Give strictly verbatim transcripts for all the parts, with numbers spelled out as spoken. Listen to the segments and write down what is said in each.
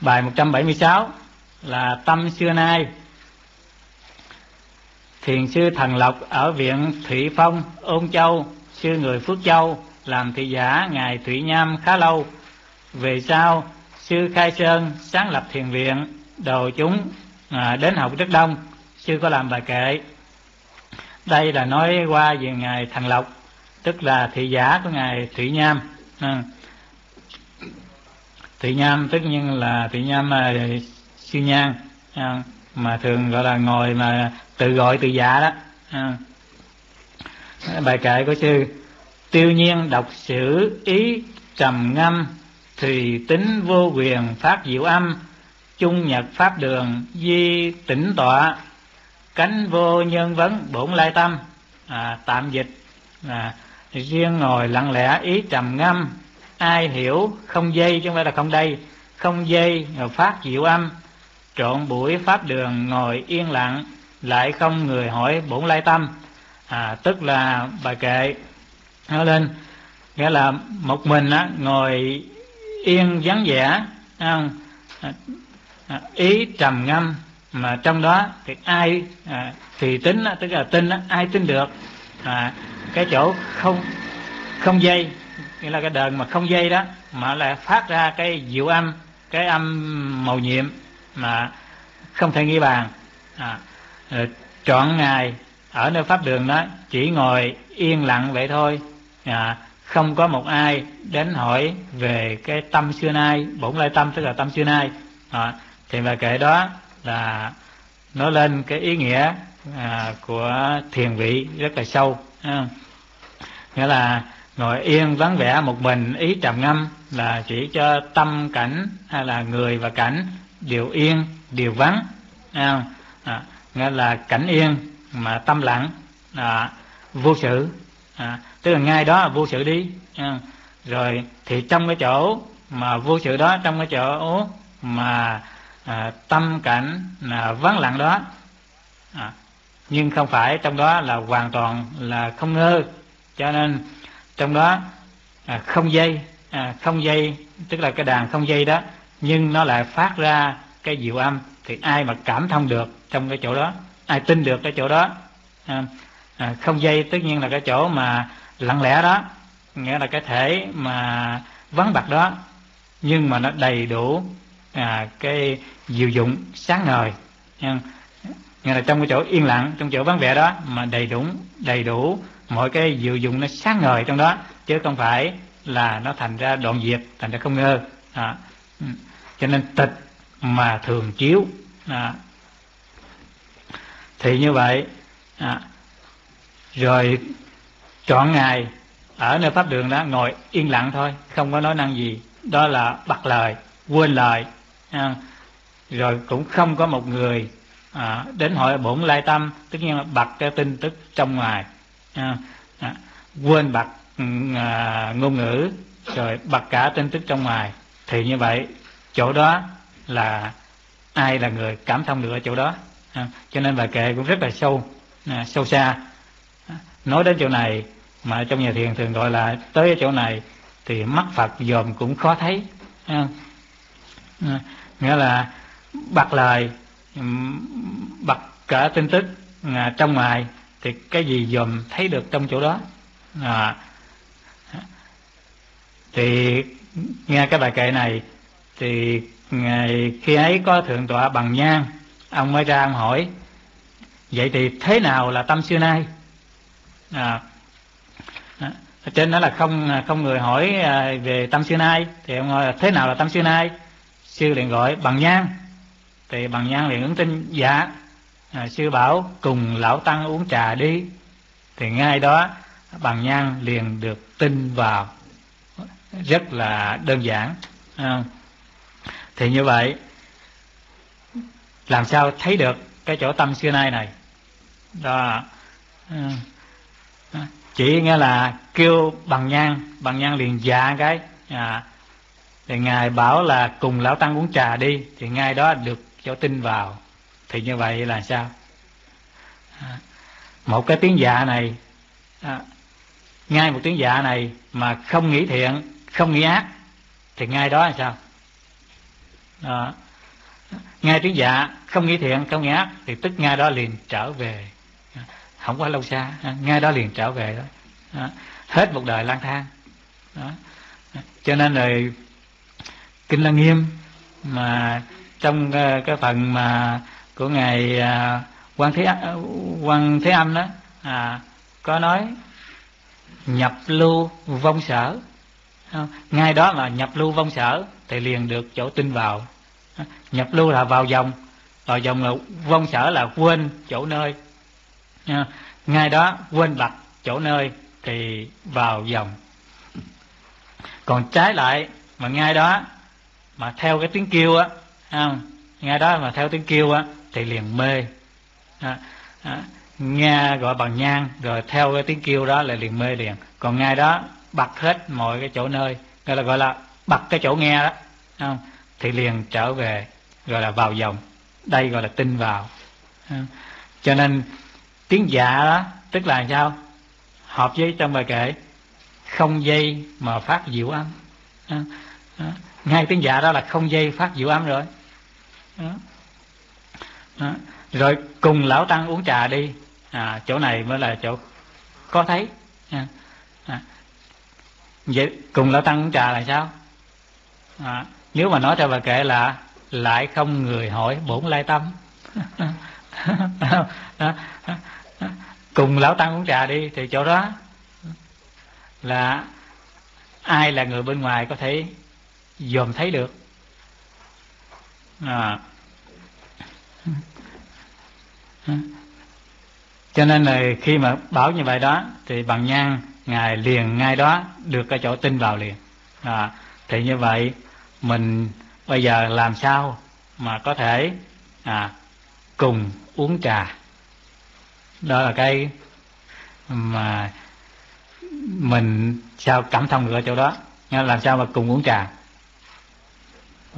Bài một trăm bảy mươi sáu là tâm xưa nay. Thiền sư Thần Lộc ở viện Thụy Phong, Ôn Châu, sư người Phước Châu, làm thị giả ngài Thụy Nham khá lâu. Về sau, sư Khai Sơn sáng lập thiền viện, đồ chúng à, đến học rất đông. Sư có làm bài kệ. Đây là nói qua về ngài Thần Lộc, tức là thị giả của ngài Thụy Nham. À, Thụy Nham tất nhiên là Thụy Nham à, sư nhan, à, mà thường gọi là ngồi mà tự gọi tự dạ đó. À, bài kệ của sư: tiêu nhiên đọc sử ý trầm ngâm, thùy tính vô quyền phát diệu âm, chung nhật pháp đường di tĩnh tọa, cánh vô nhân vấn bổn lai tâm. À, tạm dịch là riêng ngồi lặng lẽ ý trầm ngâm, ai hiểu không dây, chứ không phải là không đây, không dây rồi phát diệu âm, trọn buổi pháp đường ngồi yên lặng, lại không người hỏi bổn lai tâm. À, tức là bài kệ nói lên nghĩa là một mình á, ngồi yên vắng vẻ, à, à, ý trầm ngâm, mà trong đó thì ai à, thì tính á, tức là tin á, ai tin được. À, cái chỗ không không dây, nghĩa là cái đờn mà không dây đó, mà lại phát ra cái diệu âm, cái âm màu nhiệm mà không thể nghĩ bàn. À, trọn ngày ở nơi pháp đường đó chỉ ngồi yên lặng vậy thôi. À, không có một ai đến hỏi về cái tâm xưa nay, bổn lai tâm, tức là tâm xưa nay. À, thì bài kệ đó là nói lên cái ý nghĩa à, của thiền vị rất là sâu. À, nghĩa là ngồi yên vắng vẻ một mình ý trầm ngâm là chỉ cho tâm cảnh hay là người và cảnh đều yên đều vắng. À, à, nghĩa là cảnh yên mà tâm lặng, à, vô sự, à, tức là ngay đó là vô sự đi. À, rồi thì trong cái chỗ mà vô sự đó, trong cái chỗ mà à, tâm cảnh là vắng lặng đó, à, nhưng không phải trong đó là hoàn toàn là không ngơ, cho nên trong đó à, không dây, à, không dây tức là cái đàn không dây đó, nhưng nó lại phát ra cái diệu âm. Thì ai mà cảm thông được trong cái chỗ đó, ai tin được cái chỗ đó. À, à, không dây tất nhiên là cái chỗ mà lặng lẽ đó, nghĩa là cái thể mà vắng bặt đó, nhưng mà nó đầy đủ à, cái diệu dụng sáng ngời. À, nghĩa là trong cái chỗ yên lặng, trong chỗ vắng vẻ đó mà đầy đủ đầy đủ mọi cái diệu dụng nó sáng ngời trong đó, chứ không phải là nó thành ra đoạn diệt, thành ra không ngơ. À, cho nên tịch mà thường chiếu. À, thì như vậy à, rồi trọn ngày ở nơi pháp đường đó ngồi yên lặng thôi, không có nói năng gì, đó là bặt lời, quên lời. À, rồi cũng không có một người à, đến hỏi bổn lai tâm, tất nhiên là bặt cái tin tức trong ngoài. À, à, quên bặt à, ngôn ngữ, rồi bặt cả tin tức trong ngoài. Thì như vậy chỗ đó là ai là người cảm thông được ở chỗ đó. À, cho nên bài kệ cũng rất là sâu, à, sâu xa. À, nói đến chỗ này mà trong nhà thiền thường gọi là tới ở chỗ này thì mắt Phật dòm cũng khó thấy. À, à, nghĩa là bặt lời, bặt cả tin tức à, trong ngoài, thì cái gì dòm thấy được trong chỗ đó. À, thì nghe cái bài kệ này thì ngày khi ấy có thượng tọa Bằng Nhang, ông mới ra ông hỏi vậy thì thế nào là tâm xưa nay. À, ở trên đó là không không người hỏi về tâm xưa nay, thì ông hỏi là thế nào là tâm xưa nay. Sư liền gọi Bằng Nhang, thì Bằng Nhang liền ứng tin dạ. À, sư bảo cùng lão tăng uống trà đi, thì ngay đó Bằng Nhang liền được tin vào, rất là đơn giản. À, thì như vậy làm sao thấy được cái chỗ tâm xưa nay này đó. À, chỉ nghĩa là kêu Bằng Nhang, Bằng Nhang liền dạ cái. À, thì ngài bảo là cùng lão tăng uống trà đi, thì ngay đó được chỗ tin vào. Thì như vậy là sao? À, một cái tiếng dạ này, à, ngay một tiếng dạ này mà không nghĩ thiện, không nghĩ ác, thì ngay đó là sao? Đó. Nghe tiếng dạ không nghĩ thiện không nghĩ ác thì tức ngay đó liền trở về, không quá lâu xa, ngay đó liền trở về đó. Đó. Hết một đời lang thang. Đó. Cho nên rồi Kinh Lăng Nghiêm mà trong cái phần mà của ngài Quan Thế Quan Thế Âm đó à, có nói nhập lưu vong sở. Ngay đó mà nhập lưu vong sở thì liền được chỗ tin vào. Nhập lưu là vào dòng, vào dòng là vong sở là quên chỗ nơi. Ngay đó quên bặt chỗ nơi thì vào dòng. Còn trái lại mà ngay đó mà theo cái tiếng kêu á, không, ngay đó mà theo tiếng kêu á thì liền mê. À, à, nghe gọi bằng nhang rồi theo cái tiếng kêu đó là liền mê liền. Còn ngay đó bật hết mọi cái chỗ nơi, gọi là gọi là bật cái chỗ nghe đó, không, thì liền trở về, gọi là vào dòng. Đây gọi là tin vào. À, cho nên tiếng dạ đó tức là sao? Hợp với trong bài kệ không dây mà phát diệu âm. À, à, ngay tiếng dạ đó là không dây phát diệu âm rồi. Đó. Đó. Rồi cùng lão tăng uống trà đi, à, chỗ này mới là chỗ có thấy. À, à. Vậy cùng lão tăng uống trà là sao? À, nếu mà nói theo bài kệ là lại không người hỏi bổn lai tâm. Đó. Đó. Cùng lão tăng uống trà đi thì chỗ đó là ai là người bên ngoài có thể dòm thấy được. À. Cho nên là khi mà bảo như vậy đó thì bằng nhang ngài liền ngay đó được cái chỗ tin vào liền. À, thì như vậy mình bây giờ làm sao mà có thể à, cùng uống trà. Đó là cái mà mình sao cảm thông được ở chỗ đó. Làm sao mà cùng uống trà. Ừ.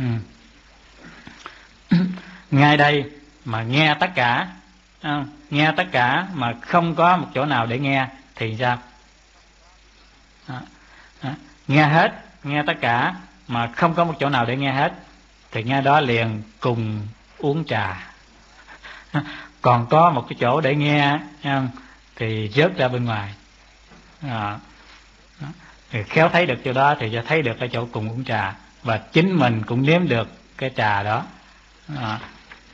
Ngay đây mà nghe tất cả, à, nghe tất cả mà không có một chỗ nào để nghe thì sao? À, à, nghe hết, nghe tất cả mà không có một chỗ nào để nghe hết thì nghe đó liền cùng uống trà. Còn có một cái chỗ để nghe thì rớt ra bên ngoài. À, thì khéo thấy được chỗ đó thì sẽ thấy được cái chỗ cùng uống trà, và chính mình cũng nếm được cái trà đó. À,